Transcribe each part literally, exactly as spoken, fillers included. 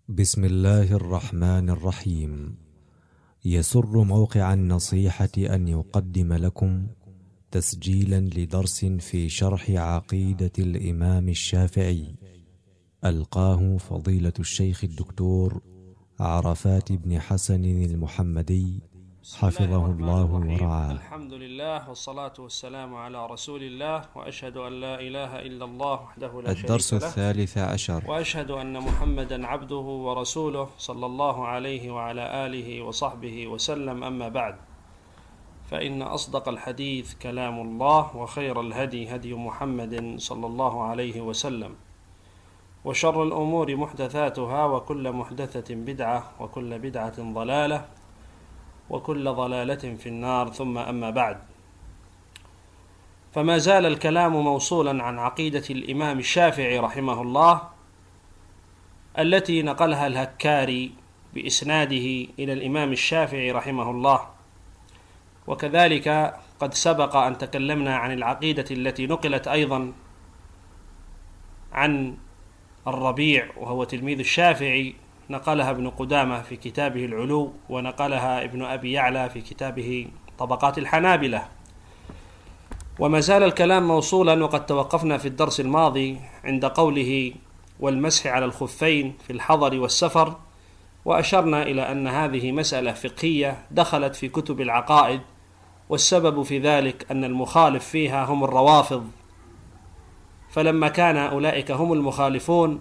بسم الله الرحمن الرحيم. يسر موقع النصيحة أن يقدم لكم تسجيلا لدرس في شرح عقيدة الإمام الشافعي، ألقاه فضيلة الشيخ الدكتور عرفات بن حسن المحمدي حفظه الله ورعاه. الحمد لله والصلاة والسلام على رسول الله، وأشهد أن لا إله إلا الله وحده لا شريك له. الدرس الثالث عشر. وأشهد أن محمدا عبده ورسوله صلى الله عليه وعلى آله وصحبه وسلم. أما بعد، فإن أصدق الحديث كلام الله، وخير الهدي هدي محمد صلى الله عليه وسلم، وشر الأمور محدثاتها، وكل محدثة بدعة، وكل بدعة ضلالة، وكل ضلالة في النار. ثم أما بعد، فما زال الكلام موصولا عن عقيدة الإمام الشافعي رحمه الله، التي نقلها الهكاري بإسناده إلى الإمام الشافعي رحمه الله. وكذلك قد سبق أن تكلمنا عن العقيدة التي نقلت أيضا عن الربيع، وهو تلميذ الشافعي، نقلها ابن قدامة في كتابه العلو، ونقلها ابن أبي يعلى في كتابه طبقات الحنابلة. وما زال الكلام موصولا، وقد توقفنا في الدرس الماضي عند قوله والمسح على الخفين في الحضر والسفر، وأشرنا إلى أن هذه مسألة فقهية دخلت في كتب العقائد، والسبب في ذلك أن المخالف فيها هم الروافض. فلما كان أولئك هم المخالفون،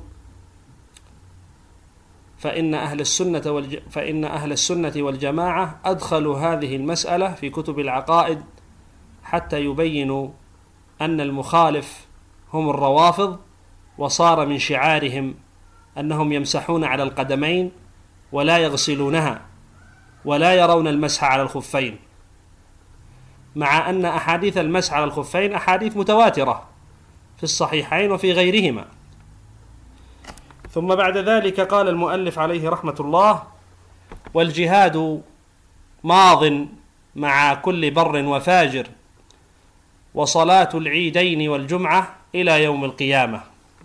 فإن أهل السنة والج... فإن أهل السنة والجماعة أدخلوا هذه المسألة في كتب العقائد حتى يبينوا أن المخالف هم الروافض، وصار من شعارهم أنهم يمسحون على القدمين ولا يغسلونها، ولا يرون المسح على الخفين، مع أن أحاديث المسح على الخفين أحاديث متواترة في الصحيحين وفي غيرهما. ثم بعد ذلك قال المؤلف عليه رحمة الله: والجهاد ماض مع كل بر وفاجر، وصلاة العيدين والجمعة إلى يوم القيامة.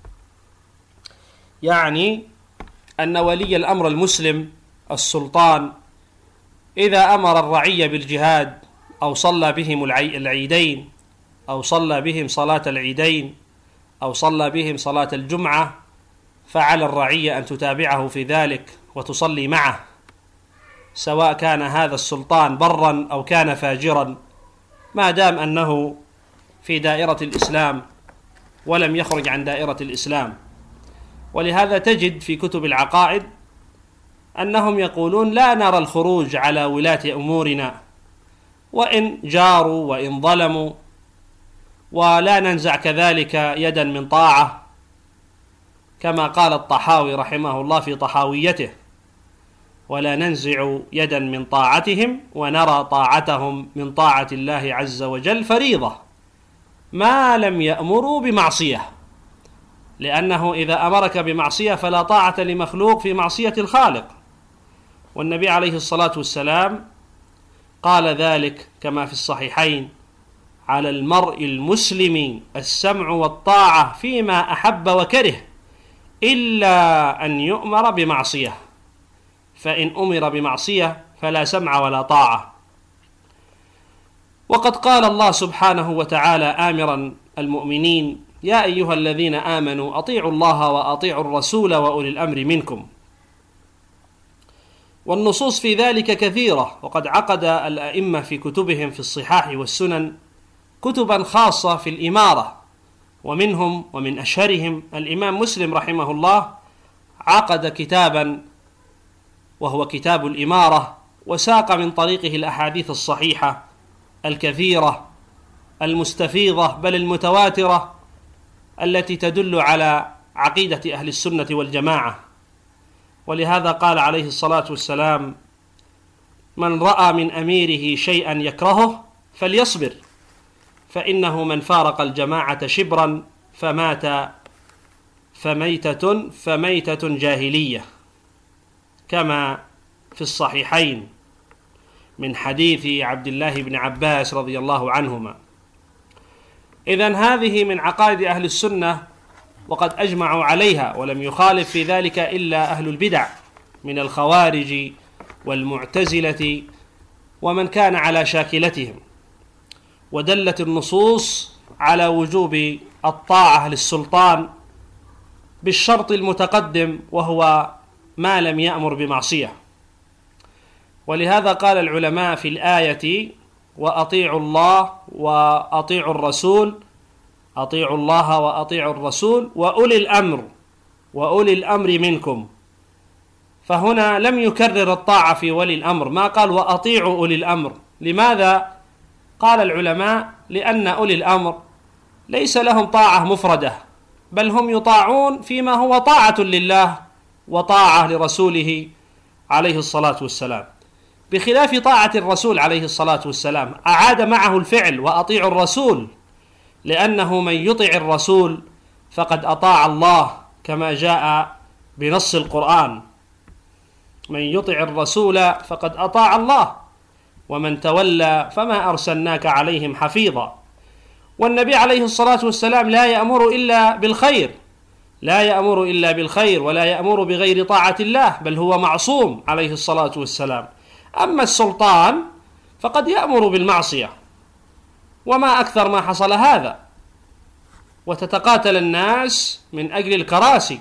يعني أن ولي الأمر المسلم السلطان إذا أمر الرعية بالجهاد، أو صلى بهم العيدين، أو صلى بهم صلاة العيدين، أو صلى بهم صلاة الجمعة، فعلى الرعية أن تتابعه في ذلك وتصلي معه، سواء كان هذا السلطان برا أو كان فاجرا، ما دام أنه في دائرة الإسلام ولم يخرج عن دائرة الإسلام. ولهذا تجد في كتب العقائد أنهم يقولون لا نرى الخروج على ولاة أمورنا وإن جاروا وإن ظلموا، ولا ننزع كذلك يدا من طاعة، كما قال الطحاوي رحمه الله في طحاويته: ولا ننزع يدا من طاعتهم ونرى طاعتهم من طاعة الله عز وجل فريضة ما لم يأمروا بمعصية، لأنه إذا أمرك بمعصية فلا طاعة لمخلوق في معصية الخالق. والنبي عليه الصلاة والسلام قال ذلك كما في الصحيحين: على المرء المسلم السمع والطاعة فيما أحب وكره، إلا أن يؤمر بمعصية، فإن أمر بمعصية فلا سمع ولا طاعة. وقد قال الله سبحانه وتعالى آمرا المؤمنين: يا أيها الذين آمنوا أطيعوا الله وأطيعوا الرسول وأولي الأمر منكم. والنصوص في ذلك كثيرة، وقد عقد الأئمة في كتبهم في الصحاح والسنن كتبا خاصة في الإمارة، ومنهم ومن أشهرهم الإمام مسلم رحمه الله عقد كتابا وهو كتاب الإمارة، وساق من طريقه الأحاديث الصحيحة الكثيرة المستفيضة بل المتواترة التي تدل على عقيدة أهل السنة والجماعة. ولهذا قال عليه الصلاة والسلام: من رأى من أميره شيئا يكرهه فليصبر، فإنه من فارق الجماعة شبرا فمات فميتة فميتة جاهلية، كما في الصحيحين من حديث عبد الله بن عباس رضي الله عنهما. إذن هذه من عقائد أهل السنة وقد أجمعوا عليها، ولم يخالف في ذلك إلا أهل البدع من الخوارج والمعتزلة ومن كان على شاكلتهم. ودلت النصوص على وجوب الطاعة للسلطان بالشرط المتقدم، وهو ما لم يأمر بمعصية. ولهذا قال العلماء في الآية: وأطيعوا الله وأطيعوا الرسول، أطيعوا الله وأطيعوا الرسول وأولي الأمر وأولي الأمر منكم. فهنا لم يكرر الطاعة في ولي الأمر، ما قال وأطيعوا أولي الأمر. لماذا؟ قال العلماء: لأن أولي الأمر ليس لهم طاعة مفردة، بل هم يطاعون فيما هو طاعة لله وطاعة لرسوله عليه الصلاة والسلام، بخلاف طاعة الرسول عليه الصلاة والسلام. أعاد معه الفعل وأطيعوا الرسول، لأنه من يطع الرسول فقد أطاع الله، كما جاء بنص القرآن: من يطع الرسول فقد أطاع الله ومن تولى فما أرسلناك عليهم حفيظا. والنبي عليه الصلاة والسلام لا يأمر إلا بالخير، لا يأمر إلا بالخير ولا يأمر بغير طاعة الله، بل هو معصوم عليه الصلاة والسلام. أما السلطان فقد يأمر بالمعصية، وما أكثر ما حصل هذا، وتتقاتل الناس من أجل الكراسي.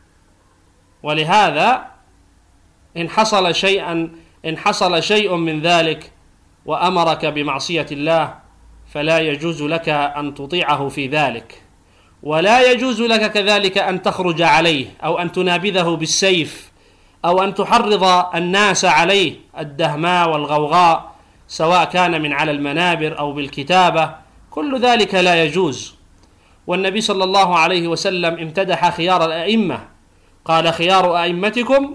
ولهذا إن حصل شيئا إن حصل شيء من ذلك وأمرك بمعصية الله فلا يجوز لك أن تطيعه في ذلك، ولا يجوز لك كذلك أن تخرج عليه أو أن تنابذه بالسيف أو أن تحرض الناس عليه الدهماء والغوغاء، سواء كان من على المنابر أو بالكتابة، كل ذلك لا يجوز. والنبي صلى الله عليه وسلم امتدح خيار الأئمة، قال: خيار أئمتكم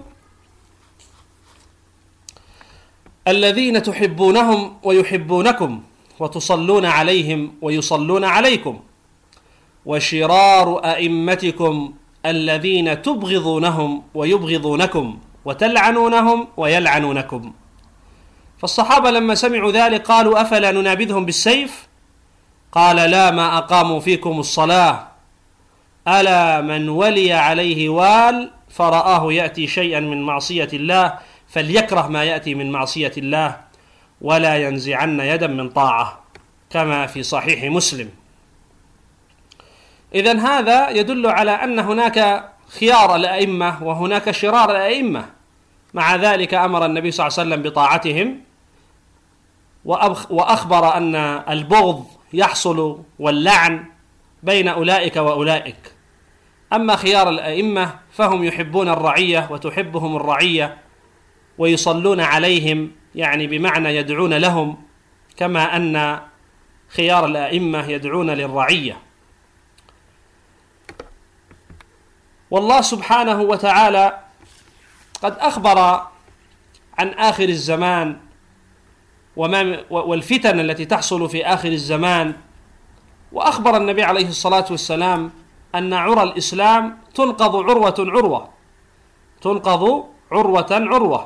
الذين تحبونهم ويحبونكم وتصلون عليهم ويصلون عليكم، وشرار أئمتكم الذين تبغضونهم ويبغضونكم وتلعنونهم ويلعنونكم. فالصحابة لما سمعوا ذلك قالوا: أفلا ننابذهم بالسيف؟ قال: لا، ما أقاموا فيكم الصلاة. ألا من ولي عليه وال فرآه يأتي شيئا من معصية الله فليكره ما يأتي من معصية الله ولا ينزعن يدا من طاعة، كما في صحيح مسلم. إذن هذا يدل على أن هناك خيار الأئمة وهناك شرار الأئمة. مع ذلك أمر النبي صلى الله عليه وسلم بطاعتهم، وأخبر أن البغض يحصل واللعن بين أولئك وأولئك. أما خيار الأئمة فهم يحبون الرعية وتحبهم الرعية ويصلون عليهم، يعني بمعنى يدعون لهم، كما أن خيار الأئمة يدعون للرعية. والله سبحانه وتعالى قد أخبر عن آخر الزمان والفتن التي تحصل في آخر الزمان، وأخبر النبي عليه الصلاة والسلام أن عرى الإسلام تنقض عروة عروة تنقض عروة عروة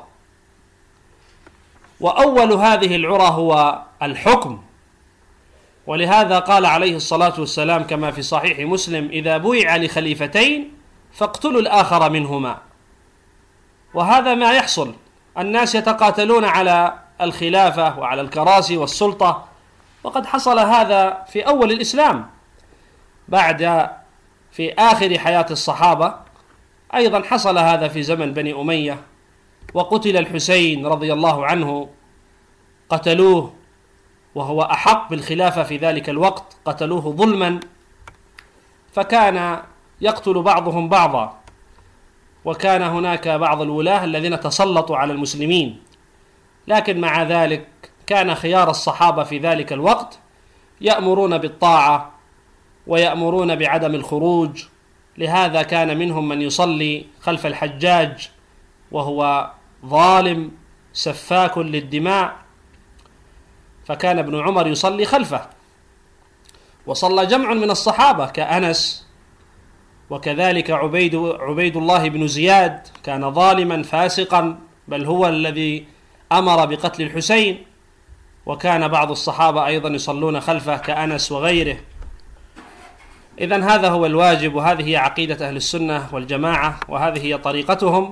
وأول هذه العرى هو الحكم. ولهذا قال عليه الصلاة والسلام كما في صحيح مسلم: إذا بويع لخليفتين فاقتلوا الآخر منهما. وهذا ما يحصل، الناس يتقاتلون على الخلافة وعلى الكراسي والسلطة، وقد حصل هذا في أول الإسلام. بعد في آخر حياة الصحابة أيضا حصل هذا في زمن بني أمية، وقتل الحسين رضي الله عنه، قتلوه وهو أحق بالخلافة في ذلك الوقت، قتلوه ظلما، فكان يقتل بعضهم بعضا. وكان هناك بعض الولاة الذين تسلطوا على المسلمين، لكن مع ذلك كان خيار الصحابة في ذلك الوقت يأمرون بالطاعة ويأمرون بعدم الخروج. لهذا كان منهم من يصلي خلف الحجاج وهو ظالم سفاك للدماء، فكان ابن عمر يصلي خلفه، وصلى جمع من الصحابة كأنس، وكذلك عبيد, عبيد الله بن زياد كان ظالما فاسقا، بل هو الذي أمر بقتل الحسين. وكان بعض الصحابة أيضا يصلون خلفه كأنس وغيره. إذن هذا هو الواجب، وهذه هي عقيدة أهل السنة والجماعة، وهذه هي طريقتهم.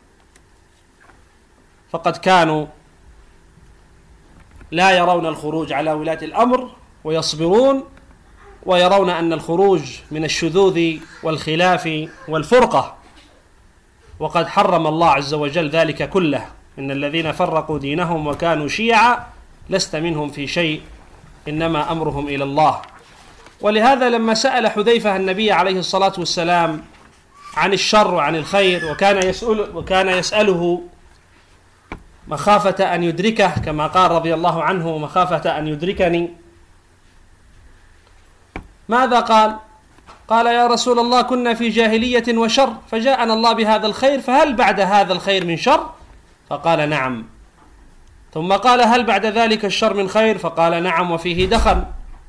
فقد كانوا لا يرون الخروج على ولاة الأمر ويصبرون، ويرون أن الخروج من الشذوذ والخلاف والفرقة، وقد حرم الله عز وجل ذلك كله: إن الذين فرقوا دينهم وكانوا شيعا لست منهم في شيء إنما أمرهم إلى الله. ولهذا لما سأل حذيفة النبي عليه الصلاة والسلام عن الشر وعن الخير، وكان يسأل وكان يسأله مخافة أن يدركه، كما قال رضي الله عنه: مخافة أن يدركني، ماذا قال؟ قال: يا رسول الله، كنا في جاهلية وشر، فجاءنا الله بهذا الخير، فهل بعد هذا الخير من شر؟ فقال: نعم. ثم قال: هل بعد ذلك الشر من خير؟ فقال: نعم، وفيه دخن.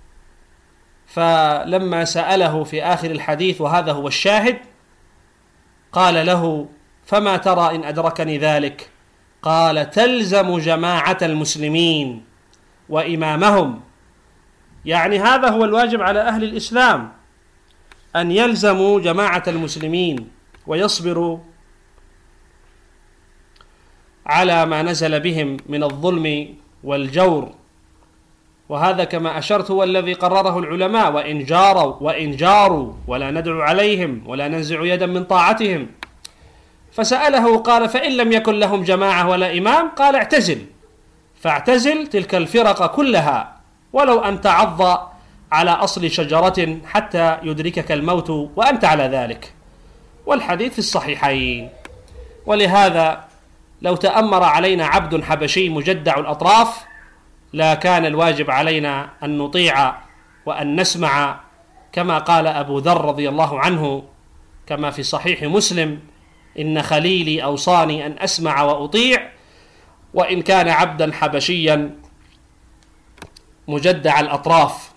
فلما سأله في آخر الحديث، وهذا هو الشاهد، قال له: فما ترى إن أدركني ذلك؟ قال: تلزم جماعة المسلمين وإمامهم. يعني هذا هو الواجب على أهل الإسلام، أن يلزموا جماعة المسلمين ويصبروا على ما نزل بهم من الظلم والجور. وهذا كما أشرت هو الذي قرره العلماء: وإن جاروا وإن جاروا ولا ندعو عليهم ولا ننزع يدا من طاعتهم. فسأله قال: فإن لم يكن لهم جماعة ولا إمام؟ قال: اعتزل، فاعتزل تلك الفرق كلها، ولو أن تعض على أصل شجرة حتى يدركك الموت وأنت على ذلك. والحديث في الصحيحين. ولهذا لو تأمر علينا عبد حبشي مجدع الأطراف، لا كان الواجب علينا أن نطيع وأن نسمع، كما قال أبو ذر رضي الله عنه كما في صحيح مسلم: إن خليلي أوصاني أن أسمع وأطيع وإن كان عبدا حبشيا مجدع الأطراف.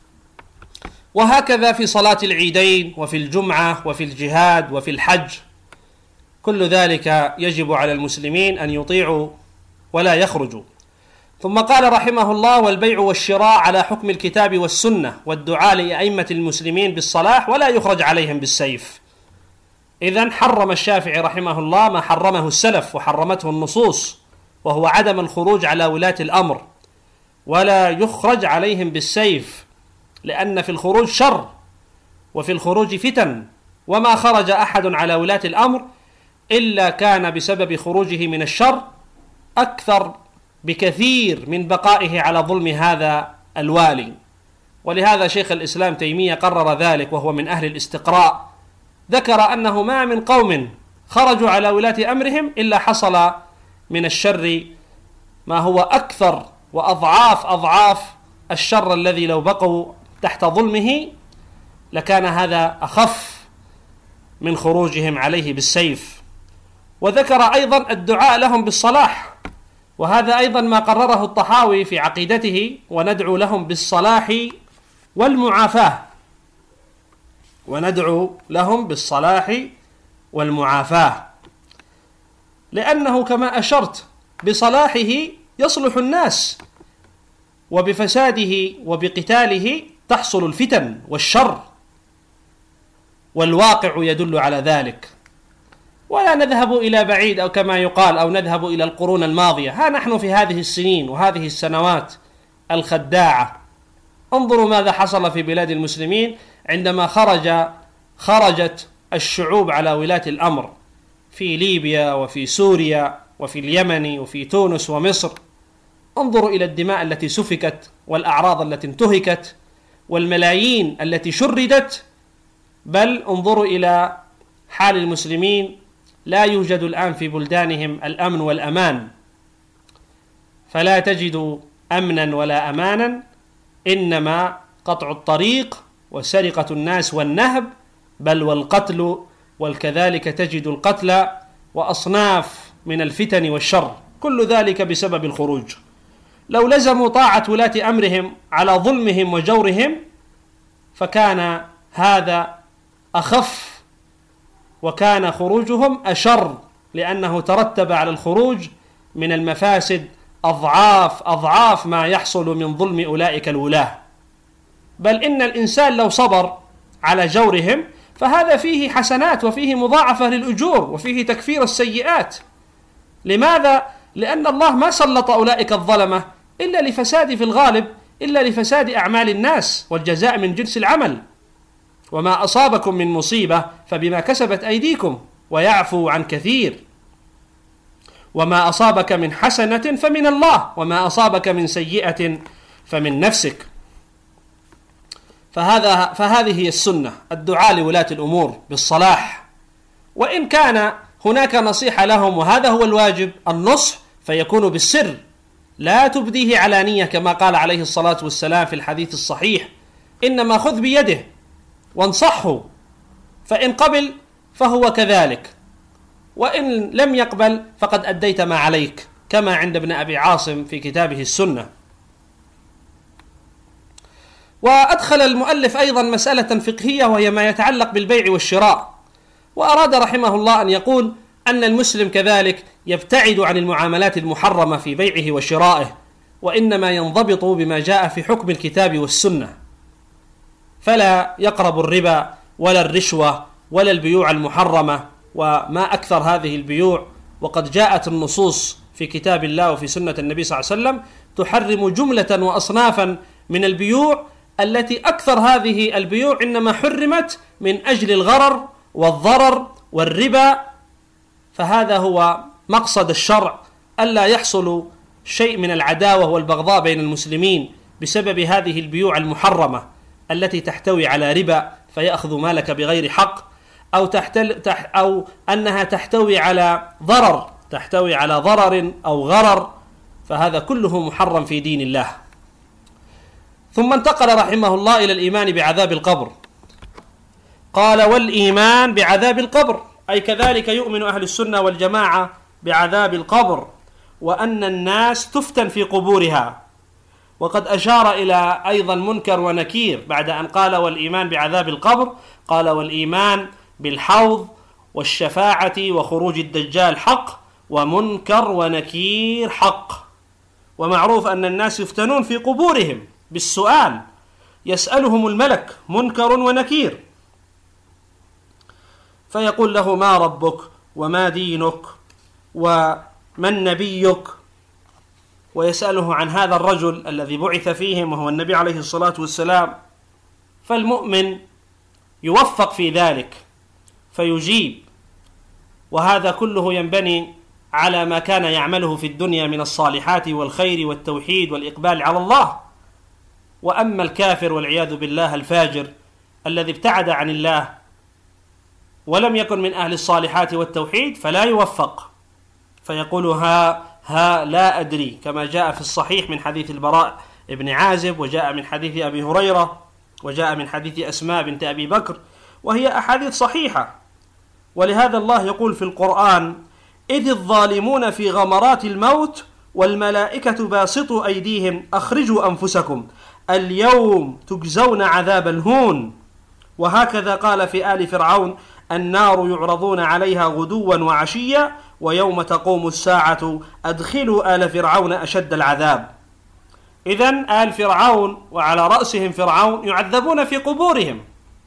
وهكذا في صلاة العيدين وفي الجمعة وفي الجهاد وفي الحج، كل ذلك يجب على المسلمين أن يطيعوا ولا يخرجوا. ثم قال رحمه الله: والبيع والشراء على حكم الكتاب والسنة، والدعاء لأئمة المسلمين بالصلاح ولا يخرج عليهم بالسيف. إذن حرم الشافعي رحمه الله ما حرمه السلف وحرمته النصوص، وهو عدم الخروج على ولاة الأمر، ولا يخرج عليهم بالسيف، لأن في الخروج شر وفي الخروج فتن، وما خرج أحد على ولاة الأمر إلا كان بسبب خروجه من الشر أكثر بكثير من بقائه على ظلم هذا الوالي. ولهذا شيخ الإسلام تيمية قرر ذلك، وهو من أهل الاستقراء، ذكر أنه ما من قوم خرجوا على ولاة أمرهم إلا حصل من الشر ما هو أكثر وأضعاف أضعاف الشر الذي لو بقوا تحت ظلمه لكان هذا أخف من خروجهم عليه بالسيف. وذكر أيضا الدعاء لهم بالصلاح، وهذا أيضا ما قرره الطحاوي في عقيدته: وندعو لهم بالصلاح والمعافاة، وندعو لهم بالصلاح والمعافاة، لأنه كما أشرت بصلاحه يصلح الناس، وبفساده وبقتاله تحصل الفتن والشر، والواقع يدل على ذلك. ولا نذهب إلى بعيد، أو كما يقال، أو نذهب إلى القرون الماضية. ها نحن في هذه السنين وهذه السنوات الخداعة، انظروا ماذا حصل في بلاد المسلمين عندما خرج خرجت الشعوب على ولاة الأمر في ليبيا وفي سوريا وفي اليمن وفي تونس ومصر. انظروا إلى الدماء التي سفكت، والأعراض التي انتهكت، والملايين التي شردت. بل انظروا إلى حال المسلمين، لا يوجد الآن في بلدانهم الأمن والأمان، فلا تجد أمنا ولا أمانا، إنما قطع الطريق وسرقة الناس والنهب، بل والقتل، وكذلك تجد القتل وأصناف من الفتن والشر، كل ذلك بسبب الخروج. لو لزموا طاعة ولاة أمرهم على ظلمهم وجورهم فكان هذا أخف، وكان خروجهم أشر، لأنه ترتب على الخروج من المفاسد أضعاف أضعاف ما يحصل من ظلم أولئك الولاة. بل إن الإنسان لو صبر على جورهم، فهذا فيه حسنات وفيه مضاعفة للأجور وفيه تكفير السيئات. لماذا؟ لأن الله ما سلط أولئك الظلمة إلا لفساد في الغالب إلا لفساد أعمال الناس، والجزاء من جنس العمل. وما أصابكم من مصيبة فبما كسبت أيديكم ويعفو عن كثير. وما أصابك من حسنة فمن الله، وما أصابك من سيئة فمن نفسك. فهذا فهذه هي السنة، الدعاء لولاة الأمور بالصلاح، وإن كان هناك نصيحة لهم، وهذا هو الواجب، النصح فيكون بالسر لا تبديه علانية، كما قال عليه الصلاة والسلام في الحديث الصحيح: إنما خذ بيده وانصحه، فإن قبل فهو كذلك، وإن لم يقبل فقد أديت ما عليك، كما عند ابن أبي عاصم في كتابه السنة. وأدخل المؤلف أيضا مسألة فقهية، وهي ما يتعلق بالبيع والشراء، وأراد رحمه الله أن يقول أن المسلم كذلك يبتعد عن المعاملات المحرمة في بيعه وشرائه، وإنما ينضبط بما جاء في حكم الكتاب والسنة، فلا يقرب الربا ولا الرشوة ولا البيوع المحرمة، وما أكثر هذه البيوع، وقد جاءت النصوص في كتاب الله وفي سنة النبي صلى الله عليه وسلم تحرم جملة وأصنافا من البيوع، التي أكثر هذه البيوع إنما حرمت من أجل الغرر والضرر والربا. فهذا هو مقصد الشرع، ألا يحصل شيء من العداوة والبغضاء بين المسلمين بسبب هذه البيوع المحرمة التي تحتوي على ربا فيأخذ مالك بغير حق، أو, تحتل تح أو أنها تحتوي على ضرر تحتوي على ضرر أو غرر، فهذا كله محرم في دين الله. ثم انتقل رحمه الله إلى الإيمان بعذاب القبر. قال: والإيمان بعذاب القبر، أي كذلك يؤمن أهل السنة والجماعة بعذاب القبر، وأن الناس تفتن في قبورها. وقد أشار إلى أيضا منكر ونكير بعد أن قال والإيمان بعذاب القبر، قال: والإيمان بالحوض والشفاعة وخروج الدجال حق، ومنكر ونكير حق. ومعروف أن الناس يفتنون في قبورهم بالسؤال، يسألهم الملك منكر ونكير، فيقول له: ما ربك وما دينك ومن نبيك، ويسأله عن هذا الرجل الذي بعث فيهم وهو النبي عليه الصلاة والسلام. فالمؤمن يوفق في ذلك فيجيب، وهذا كله ينبني على ما كان يعمله في الدنيا من الصالحات والخير والتوحيد والإقبال على الله. وأما الكافر والعياذ بالله الفاجر الذي ابتعد عن الله ولم يكن من أهل الصالحات والتوحيد فلا يوفق، فيقول ها ها لا أدري، كما جاء في الصحيح من حديث البراء ابن عازب، وجاء من حديث أبي هريرة، وجاء من حديث أسماء بنت أبي بكر، وهي أحاديث صحيحة. ولهذا الله يقول في القرآن: إذ الظالمون في غمرات الموت والملائكة باسطوا أيديهم أخرجوا أنفسكم اليوم تجزون عذاب الهون. وهكذا قال في آل فرعون: النار يعرضون عليها غدوا وعشيا ويوم تقوم الساعة أدخلوا آل فرعون أشد العذاب. إذن آل فرعون وعلى رأسهم فرعون يعذبون في قبورهم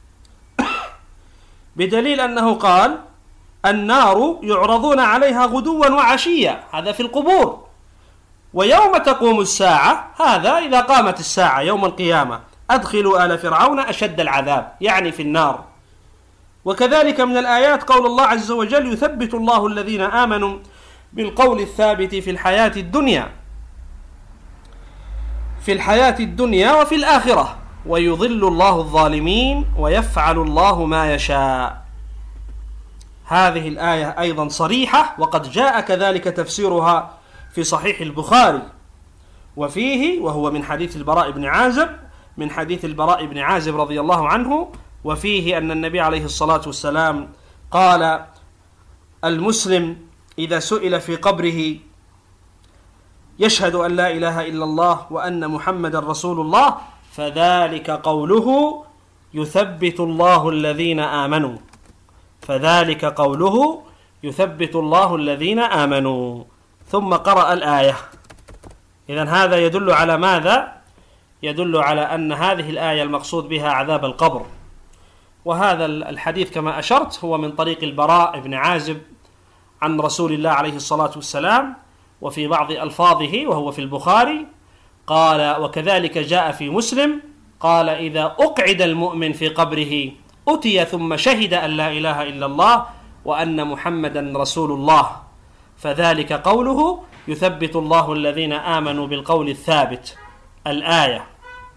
بدليل أنه قال: النار يعرضون عليها غدوا وعشيا، هذا في القبور. ويوم تقوم الساعة، هذا إذا قامت الساعة يوم القيامة، أدخلوا آل فرعون أشد العذاب، يعني في النار. وكذلك من الآيات قول الله عز وجل: يثبت الله الذين آمنوا بالقول الثابت في الحياة الدنيا في الحياة الدنيا وفي الآخرة ويضل الله الظالمين ويفعل الله ما يشاء. هذه الآية أيضا صريحة، وقد جاء كذلك تفسيرها في صحيح البخاري، وفيه وهو من حديث البراء بن عازب من حديث البراء بن عازب رضي الله عنه، وفيه أن النبي عليه الصلاة والسلام قال: المسلم إذا سئل في قبره يشهد أن لا إله إلا الله وأن محمد رسول الله فذلك قوله يثبت الله الذين آمنوا فذلك قوله يثبت الله الذين آمنوا ثم قرأ الآية. إذن هذا يدل على ماذا؟ يدل على أن هذه الآية المقصود بها عذاب القبر. وهذا الحديث كما أشرت هو من طريق البراء بن عازب عن رسول الله عليه الصلاة والسلام، وفي بعض ألفاظه وهو في البخاري قال: وكذلك جاء في مسلم قال: إذا أقعد المؤمن في قبره أتي ثم شهد أن لا إله إلا الله وأن محمدا رسول الله، فذلك قوله يثبت الله الذين آمنوا بالقول الثابت، الآية.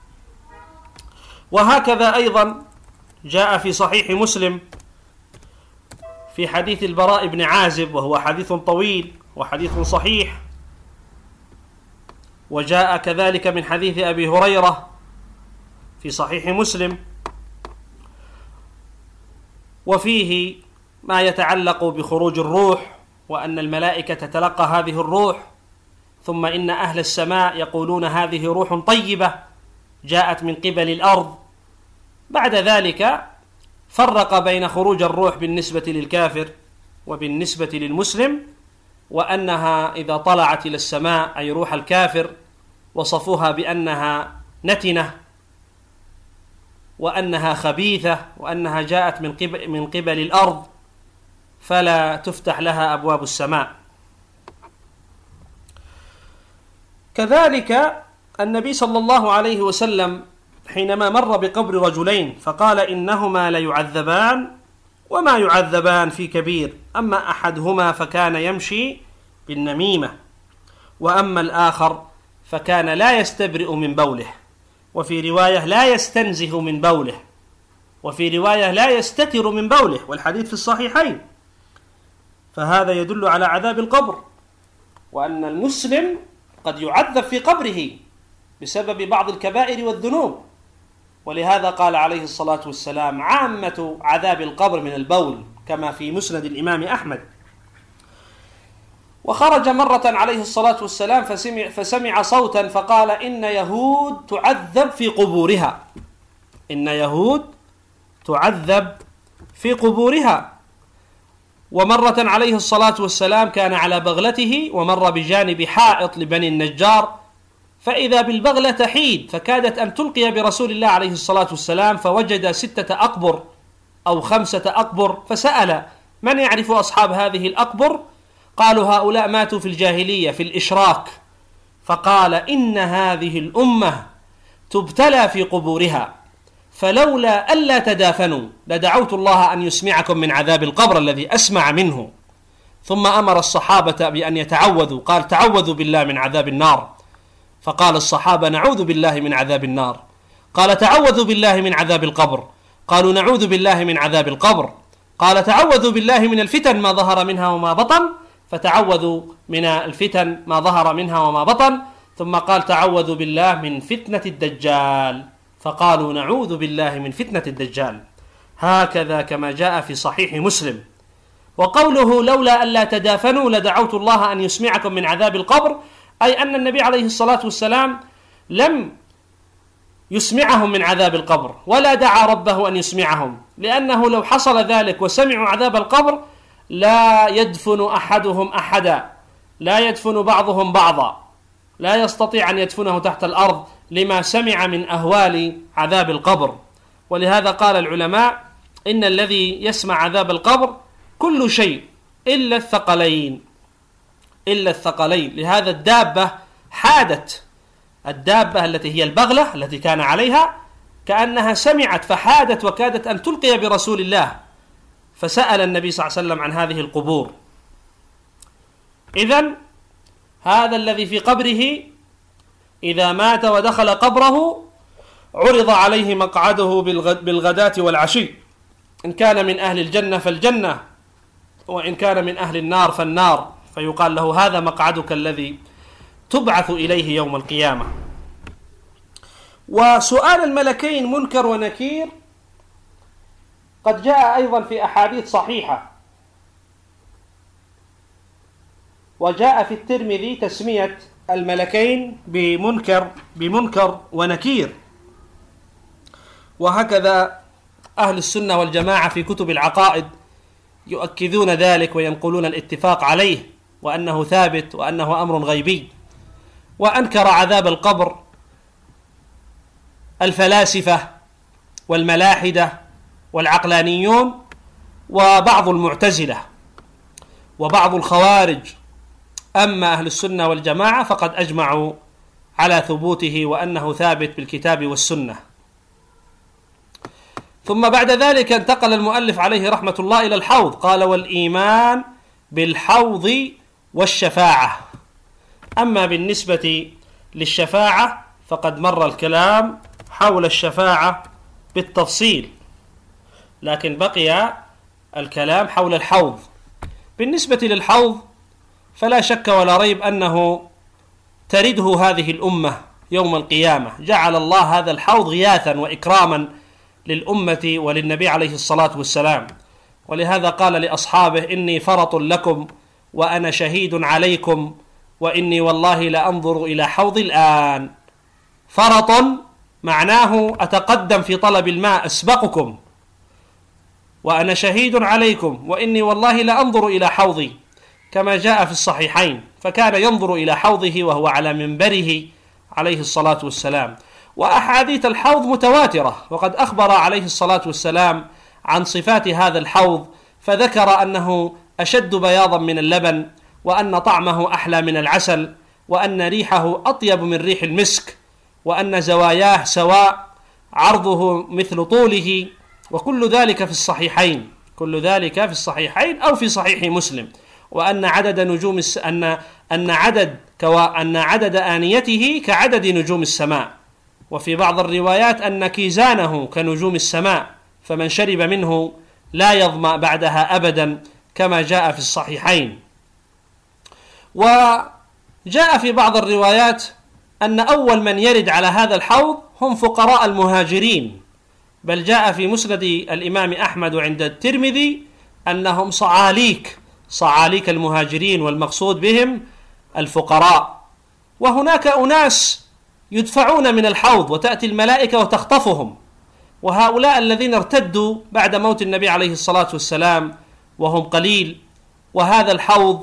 وهكذا أيضا جاء في صحيح مسلم في حديث البراء بن عازب، وهو حديث طويل وحديث صحيح، وجاء كذلك من حديث أبي هريرة في صحيح مسلم، وفيه ما يتعلق بخروج الروح، وأن الملائكة تتلقى هذه الروح، ثم إن أهل السماء يقولون هذه روح طيبة جاءت من قبل الأرض. بعد ذلك فرق بين خروج الروح بالنسبة للكافر وبالنسبة للمسلم، وأنها إذا طلعت إلى السماء أي روح الكافر وصفوها بأنها نتنة وأنها خبيثة وأنها جاءت من قبل, من قبل الأرض فلا تفتح لها أبواب السماء. كذلك النبي صلى الله عليه وسلم حينما مر بقبر رجلين فقال: إنهما ليعذبان وما يعذبان في كبير، أما أحدهما فكان يمشي بالنميمة، وأما الآخر فكان لا يستبرئ من بوله، وفي رواية لا يستنزه من بوله، وفي رواية لا يستتر من بوله، والحديث في الصحيحين. فهذا يدل على عذاب القبر، وأن المسلم قد يعذب في قبره بسبب بعض الكبائر والذنوب، ولهذا قال عليه الصلاة والسلام: عامة عذاب القبر من البول، كما في مسند الإمام أحمد. وخرج مرة عليه الصلاة والسلام فسمع, فسمع صوتا فقال: إن يهود تعذب في قبورها، إن يهود تعذب في قبورها. ومرة عليه الصلاة والسلام كان على بغلته ومر بجانب حائط لبني النجار، فإذا بالبغلة تحيد فكادت أن تلقي برسول الله عليه الصلاة والسلام، فوجد ستة أقبر أو خمسة أقبر، فسأل: من يعرف أصحاب هذه الأقبر؟ قالوا: هؤلاء ماتوا في الجاهلية في الإشراك. فقال: إن هذه الأمة تبتلى في قبورها، فلولا ألا تدافنوا لدعوت الله أن يسمعكم من عذاب القبر الذي أسمع منه. ثم أمر الصحابة بأن يتعوذوا، قال: تعوذوا بالله من عذاب النار. فقال الصحابة: نعوذ بالله من عذاب النار. قال: تعوذوا بالله من عذاب القبر. قالوا: نعوذ بالله من عذاب القبر. قال: تعوذوا بالله من الفتن ما ظهر منها وما بطن. فتعوذوا من الفتن ما ظهر منها وما بطن. ثم قال: تعوذوا بالله من فتنة الدجال. فقالوا: نعوذ بالله من فتنة الدجال. هكذا كما جاء في صحيح مسلم. وقوله: لولا ألا تدافنوا لدعوت الله أن يسمعكم من عذاب القبر، أي أن النبي عليه الصلاة والسلام لم يسمعهم من عذاب القبر ولا دعا ربه أن يسمعهم، لأنه لو حصل ذلك وسمعوا عذاب القبر لا يدفن أحدهم أحدا، لا يدفن بعضهم بعضا، لا يستطيع أن يدفنه تحت الأرض لما سمع من أهوال عذاب القبر. ولهذا قال العلماء: إن الذي يسمع عذاب القبر كل شيء إلا الثقلين، إلا الثقلين. لهذا الدابة حادت، الدابة التي هي البغلة التي كان عليها كأنها سمعت فحادت وكادت أن تلقي برسول الله، فسأل النبي صلى الله عليه وسلم عن هذه القبور. إذن هذا الذي في قبره إذا مات ودخل قبره عرض عليه مقعده بالغداة والعشي، إن كان من أهل الجنة فالجنة، وإن كان من أهل النار فالنار، فيقال له: هذا مقعدك الذي تبعث إليه يوم القيامة. وسؤال الملكين منكر ونكير قد جاء أيضا في أحاديث صحيحة، وجاء في الترمذي تسمية الملكين بمنكر بمنكر ونكير، وهكذا أهل السنة والجماعة في كتب العقائد يؤكدون ذلك وينقلون الاتفاق عليه وأنه ثابت وأنه أمر غيبي. وأنكر عذاب القبر الفلاسفة والملاحدة والعقلانيون وبعض المعتزلة وبعض الخوارج. أما أهل السنة والجماعة فقد أجمعوا على ثبوته وأنه ثابت بالكتاب والسنة. ثم بعد ذلك انتقل المؤلف عليه رحمة الله إلى الحوض، قال: والإيمان بالحوض والشفاعة. أما بالنسبة للشفاعة فقد مر الكلام حول الشفاعة بالتفصيل، لكن بقي الكلام حول الحوض. بالنسبة للحوض فلا شك ولا ريب أنه ترده هذه الأمة يوم القيامة. جعل الله هذا الحوض غياثا وإكراما للأمة وللنبي عليه الصلاة والسلام، ولهذا قال لأصحابه: إني فرط لكم وأنا شهيد عليكم وإني والله لأنظر إلى حوض الآن. فرط معناه أتقدم في طلب الماء، أسبقكم، وأنا شهيد عليكم وإني والله لأنظر إلى حوضي، كما جاء في الصحيحين، فكان ينظر إلى حوضه وهو على منبره عليه الصلاة والسلام. وأحاديث الحوض متواترة، وقد أخبر عليه الصلاة والسلام عن صفات هذا الحوض، فذكر أنه أشد بياضا من اللبن، وأن طعمه أحلى من العسل، وأن ريحه أطيب من ريح المسك، وأن زواياه سواء، عرضه مثل طوله، وكل ذلك في الصحيحين، كل ذلك في الصحيحين أو في صحيح مسلم. وأن عدد نجوم الس... أن أن عدد كوا... أن عدد آنيته كعدد نجوم السماء، وفي بعض الروايات أن كيزانه كنجوم السماء، فمن شرب منه لا يظمأ بعدها أبدا، كما جاء في الصحيحين. وجاء في بعض الروايات أن أول من يرد على هذا الحوض هم فقراء المهاجرين، بل جاء في مسند الإمام أحمد عند الترمذي أنهم صعاليك صعاليك المهاجرين، والمقصود بهم الفقراء. وهناك أناس يدفعون من الحوض وتأتي الملائكة وتخطفهم، وهؤلاء الذين ارتدوا بعد موت النبي عليه الصلاة والسلام وهم قليل. وهذا الحوض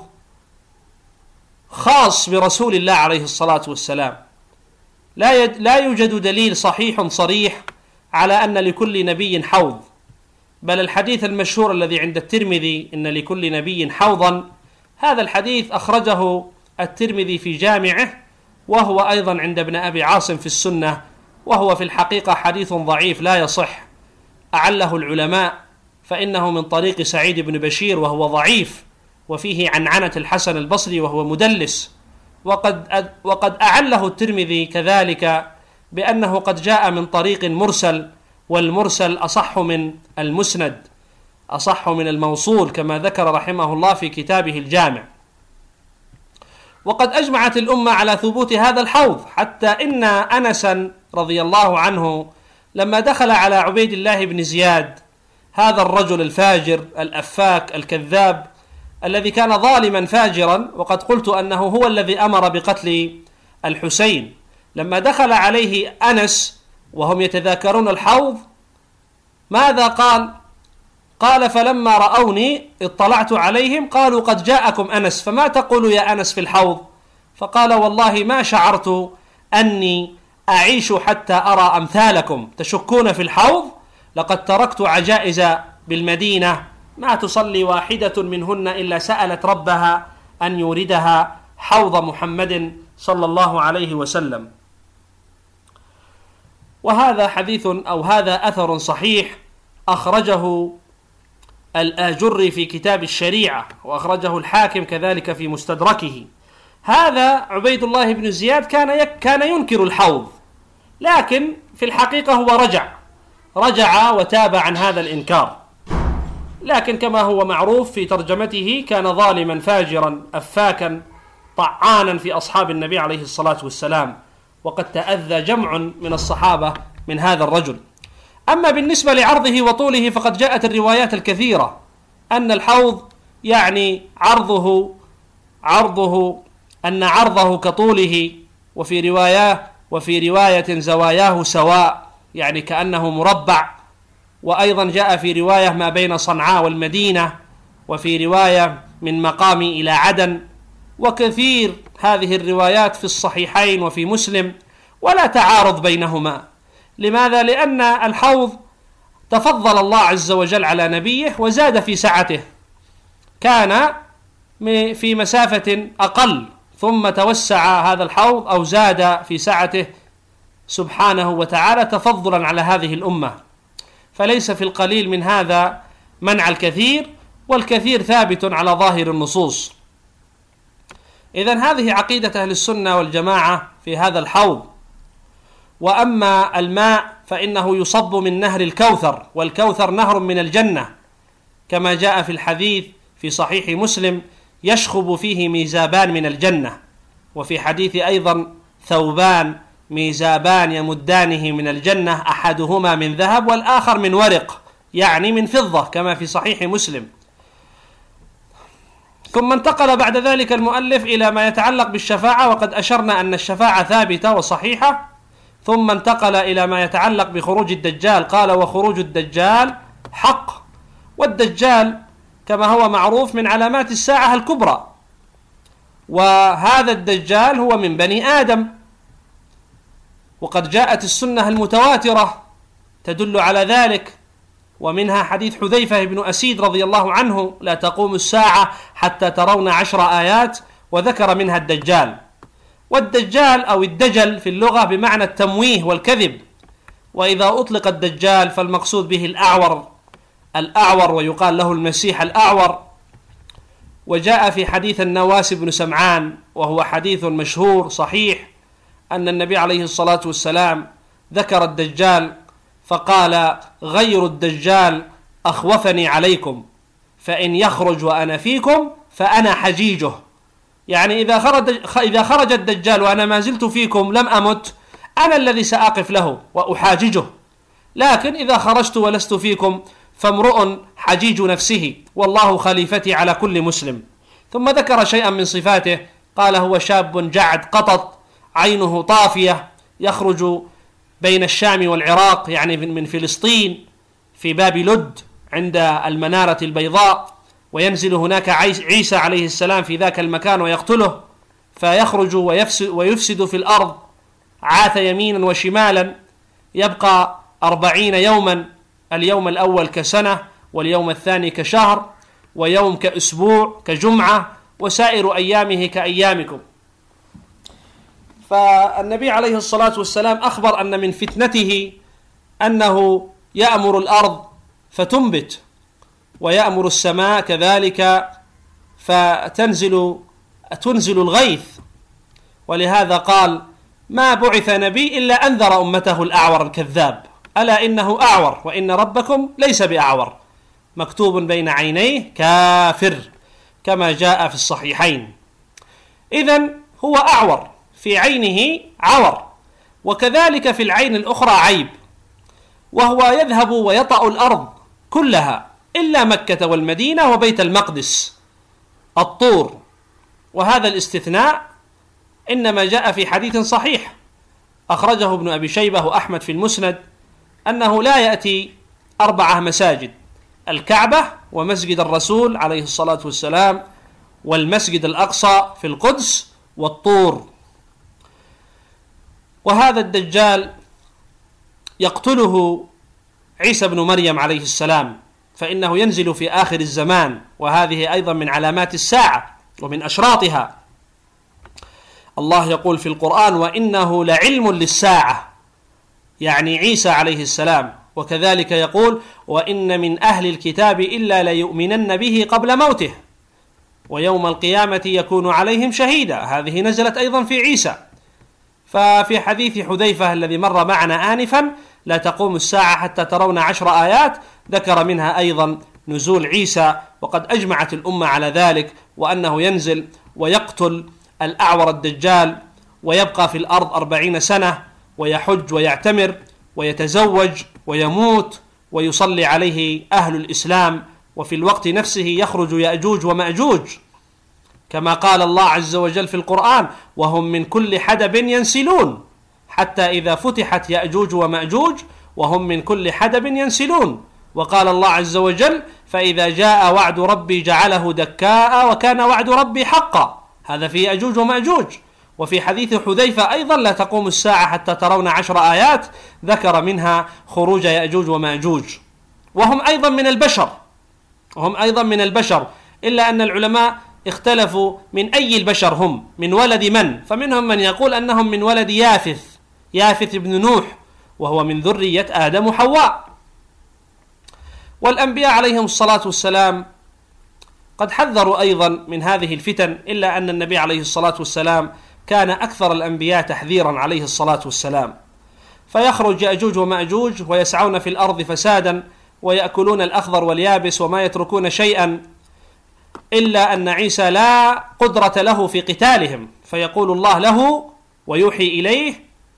خاص برسول الله عليه الصلاة والسلام، لا يد لا يوجد دليل صحيح صريح على أن لكل نبي حوض، بل الحديث المشهور الذي عند الترمذي إن لكل نبي حوضا، هذا الحديث أخرجه الترمذي في جامعه، وهو أيضا عند ابن أبي عاصم في السنة، وهو في الحقيقة حديث ضعيف لا يصح، أعله العلماء، فإنه من طريق سعيد بن بشير وهو ضعيف، وفيه عنعنة الحسن البصري وهو مدلس. وقد وقد أعله الترمذي كذلك بأنه قد جاء من طريق مرسل، والمرسل أصح من المسند، أصح من الموصول، كما ذكر رحمه الله في كتابه الجامع. وقد أجمعت الأمة على ثبوت هذا الحوض، حتى إن أنسا رضي الله عنه لما دخل على عبيد الله بن زياد، هذا الرجل الفاجر الأفاك الكذاب الذي كان ظالما فاجرا، وقد قلت أنه هو الذي أمر بقتل الحسين، لما دخل عليه أنس وهم يتذاكرون الحوض ماذا قال؟ قال: فلما رأوني اطلعت عليهم قالوا: قد جاءكم أنس، فما تقول يا أنس في الحوض؟ فقال: والله ما شعرت أني أعيش حتى أرى أمثالكم تشكون في الحوض، لقد تركت عجائز بالمدينة ما تصلي واحدة منهن إلا سألت ربها أن يوردها حوض محمد صلى الله عليه وسلم. وهذا حديث أو هذا أثر صحيح أخرجه الآجري في كتاب الشريعة، وأخرجه الحاكم كذلك في مستدركه. هذا عبيد الله بن زياد كان كان ينكر الحوض، لكن في الحقيقة هو رجع رجع وتاب عن هذا الإنكار، لكن كما هو معروف في ترجمته كان ظالما فاجرا أفاكا طعانا في أصحاب النبي عليه الصلاة والسلام، وقد تأذى جمع من الصحابة من هذا الرجل. أما بالنسبة لعرضه وطوله فقد جاءت الروايات الكثيرة أن الحوض يعني عرضه عرضه أن عرضه كطوله، وفي رواية وفي رواية زواياه سواء، يعني كأنه مربع. وأيضا جاء في رواية ما بين صنعاء والمدينة، وفي رواية من مقامي إلى عدن، وكثير هذه الروايات في الصحيحين وفي مسلم، ولا تعارض بينهما. لماذا؟ لأن الحوض تفضل الله عز وجل على نبيه وزاد في سعته، كان في مسافة أقل ثم توسع هذا الحوض أو زاد في سعته سبحانه وتعالى تفضلا على هذه الأمة. فليس في القليل من هذا منع الكثير، والكثير ثابت على ظاهر النصوص. إذن هذه عقيدة أهل السنة والجماعة في هذا الحوض. وأما الماء فإنه يصب من نهر الكوثر، والكوثر نهر من الجنة كما جاء في الحديث في صحيح مسلم: يشخب فيه ميزابان من الجنة. وفي حديث أيضا: ثوبان ميزابان يمدانه من الجنة، أحدهما من ذهب والآخر من ورق، يعني من فضة، كما في صحيح مسلم. ثم انتقل بعد ذلك المؤلف إلى ما يتعلق بالشفاعة، وقد أشرنا أن الشفاعة ثابتة وصحيحة. ثم انتقل إلى ما يتعلق بخروج الدجال، قال: وخروج الدجال حق. والدجال كما هو معروف من علامات الساعة الكبرى، وهذا الدجال هو من بني آدم، وقد جاءت السنة المتواترة تدل على ذلك، ومنها حديث حذيفة بن أسيد رضي الله عنه: لا تقوم الساعة حتى ترون عشر آيات، وذكر منها الدجال. والدجال أو الدجل في اللغة بمعنى التمويه والكذب، وإذا أطلق الدجال فالمقصود به الأعور الأعور ويقال له المسيح الأعور. وجاء في حديث النواس بن سمعان، وهو حديث مشهور صحيح، أن النبي عليه الصلاة والسلام ذكر الدجال فقال: غير الدجال أخوفني عليكم، فإن يخرج وأنا فيكم فأنا حجيجه. يعني إذا خرج, إذا خرج الدجال وأنا ما زلت فيكم لم أمت، أنا الذي سأقف له وأحاججه. لكن إذا خرجت ولست فيكم فامرؤ حجيج نفسه، والله خليفتي على كل مسلم. ثم ذكر شيئا من صفاته، قال: هو شاب جعد قطط، عينه طافية، يخرج بين الشام والعراق، يعني من فلسطين، في باب لد عند المنارة البيضاء، وينزل هناك عيسى عليه السلام في ذاك المكان ويقتله، فيخرج ويفسد, ويفسد في الأرض، عاث يمينا وشمالا، يبقى أربعين يوما، اليوم الأول كسنة، واليوم الثاني كشهر، ويوم كأسبوع كجمعة، وسائر أيامه كأيامكم. فالنبي عليه الصلاة والسلام أخبر أن من فتنته أنه يأمر الأرض فتنبت، ويأمر السماء كذلك فتنزل تنزل الغيث. ولهذا قال: ما بعث نبي إلا أنذر أمته الأعور الكذاب، ألا إنه أعور وإن ربكم ليس بأعور، مكتوب بين عينيه كافر، كما جاء في الصحيحين. إذن هو أعور، في عينه عور، وكذلك في العين الأخرى عيب، وهو يذهب ويطأ الأرض كلها إلا مكة والمدينة وبيت المقدس الطور. وهذا الاستثناء إنما جاء في حديث صحيح أخرجه ابن أبي شيبة وأحمد في المسند، أنه لا يأتي أربعة مساجد: الكعبة، ومسجد الرسول عليه الصلاة والسلام، والمسجد الأقصى في القدس، والطور. وهذا الدجال يقتله عيسى بن مريم عليه السلام، فإنه ينزل في آخر الزمان، وهذه أيضا من علامات الساعة ومن أشراطها. الله يقول في القرآن: وإنه لعلم للساعة، يعني عيسى عليه السلام. وكذلك يقول: وإن من أهل الكتاب إلا ليؤمنن به قبل موته، ويوم القيامة يكون عليهم شهيدا. هذه نزلت أيضا في عيسى. ففي حديث حذيفة الذي مر معنا آنفا: لا تقوم الساعة حتى ترون عشر آيات، ذكر منها أيضا نزول عيسى، وقد أجمعت الأمة على ذلك، وأنه ينزل ويقتل الأعور الدجال، ويبقى في الأرض أربعين سنة، ويحج ويعتمر ويتزوج ويموت، ويصلي عليه أهل الإسلام، وفي الوقت نفسه يخرج يأجوج ومأجوج، كما قال الله عز وجل في القرآن: وهم من كل حدب ينسلون، حتى إذا فتحت يأجوج ومأجوج وهم من كل حدب ينسلون. وقال الله عز وجل: فإذا جاء وعد ربي جعله دكاء وكان وعد ربي حقا. هذا في يأجوج ومأجوج. وفي حديث حذيفة أيضا: لا تقوم الساعة حتى ترون عشر آيات، ذكر منها خروج يأجوج ومأجوج. وهم أيضا من البشر وهم أيضا من البشر إلا أن العلماء اختلفوا من أي البشر هم، من ولد من، فمنهم من يقول أنهم من ولد يافث يافث بن نوح وهو من ذرية آدم وحواء. والأنبياء عليهم الصلاة والسلام قد حذروا أيضا من هذه الفتن، إلا أن النبي عليه الصلاة والسلام كان أكثر الأنبياء تحذيرا عليه الصلاة والسلام. فيخرج يأجوج ومأجوج ويسعون في الأرض فسادا ويأكلون الأخضر واليابس وما يتركون شيئا، إلا أن عيسى لا قدرة له في قتالهم، فيقول الله له ويوحي إليه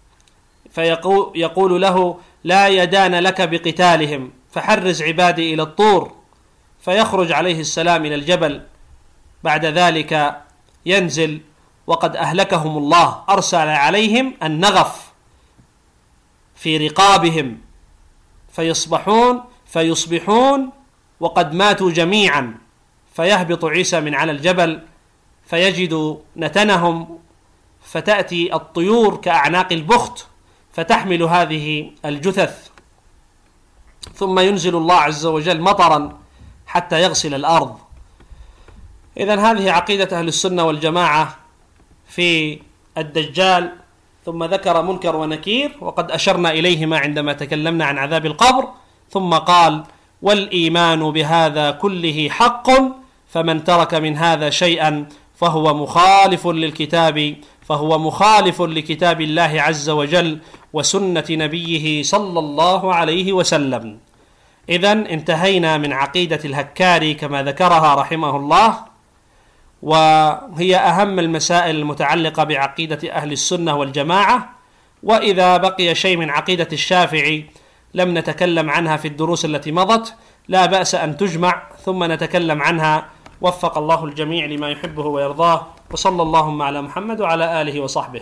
فيقول له لا يدان لك بقتالهم فحرز عبادي إلى الطور، فيخرج عليه السلام إلى الجبل. بعد ذلك ينزل وقد أهلكهم الله، أرسل عليهم النغف في رقابهم فيصبحون فيصبحون وقد ماتوا جميعا، فيهبط عيسى من على الجبل فيجد نتنهم، فتأتي الطيور كأعناق البخت فتحمل هذه الجثث، ثم ينزل الله عز وجل مطرا حتى يغسل الأرض. إذن هذه عقيدة أهل السنة والجماعة في الدجال. ثم ذكر منكر ونكير، وقد أشرنا إليهما عندما تكلمنا عن عذاب القبر، ثم قال والإيمان بهذا كله حق، فمن ترك من هذا شيئا فهو مخالف للكتاب فهو مخالف لكتاب الله عز وجل وسنة نبيه صلى الله عليه وسلم. إذن انتهينا من عقيدة الهكاري كما ذكرها رحمه الله، وهي أهم المسائل المتعلقة بعقيدة أهل السنة والجماعة. وإذا بقي شيء من عقيدة الشافعي لم نتكلم عنها في الدروس التي مضت، لا بأس أن تجمع ثم نتكلم عنها. وفق الله الجميع لما يحبه ويرضاه، وصلى اللهم على محمد وعلى آله وصحبه.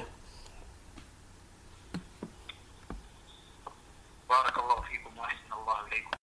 بارك الله